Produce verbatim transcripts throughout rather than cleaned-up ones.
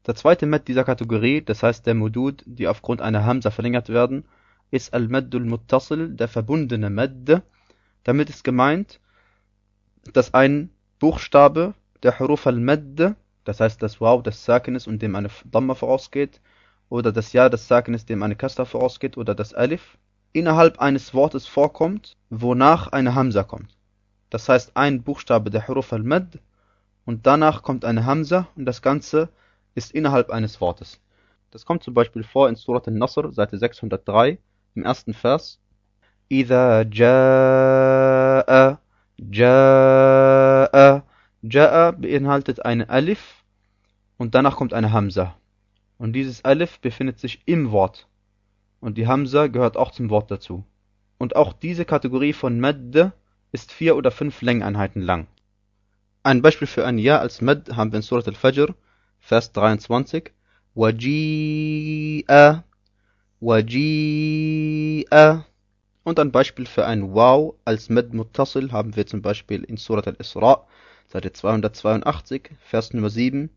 Der zweite Mad dieser Kategorie, das heißt der Mudud, die aufgrund einer Hamza verlängert werden, ist Al-Maddul Muttasil, der verbundene Mad. Damit ist gemeint, dass ein Buchstabe der Huruf al-Madd, das heißt das Waw des Sakin ist und dem eine Dhamma vorausgeht, oder das Ja des Sakin ist, dem eine Kasra vorausgeht, oder das Alif, innerhalb eines Wortes vorkommt, wonach eine Hamza kommt. Das heißt ein Buchstabe der Huruf al-Madd und danach kommt eine Hamza und das Ganze ist innerhalb eines Wortes. Das kommt zum Beispiel vor in Surat al-Nasr, Seite sechshundertdrei, im ersten Vers. إذا جاء جاء جاء beinhaltet eine Alif und danach kommt eine Hamza. Und dieses Alif befindet sich im Wort. Und die Hamza gehört auch zum Wort dazu. Und auch diese Kategorie von Mad ist vier oder fünf Längeneinheiten lang. Ein Beispiel für ein Ja als Mad haben wir in Surat al-Fajr, Vers dreiundzwanzig. وَجِيءَ وَجِيءَ. Und ein Beispiel für ein Waw als Mad Muttasil haben wir zum Beispiel in Surat al-Isra, Seite zweihundertzweiundachtzig, Vers Nummer sieben.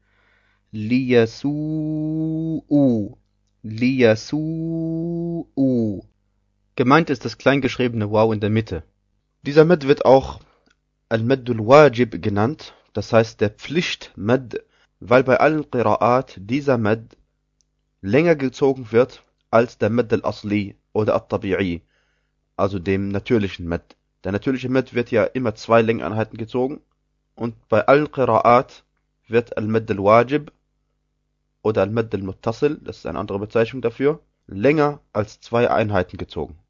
لِيَسُوءُ لِيَسُوءُ. Gemeint ist das kleingeschriebene Waw in der Mitte. Dieser Mad wird auch Al-Maddul Wajib genannt, das heißt der Pflicht-Mad, weil bei allen Qira'at dieser Mad länger gezogen wird als der Mad al-Asli oder al-Tabi'i, also dem natürlichen Mad. Der natürliche Mad wird ja immer zwei Längeneinheiten gezogen und bei allen Qira'at wird Al-Mad al-Wajib oder Al-Mad al-Muttasil, das ist eine andere Bezeichnung dafür, länger als zwei Einheiten gezogen.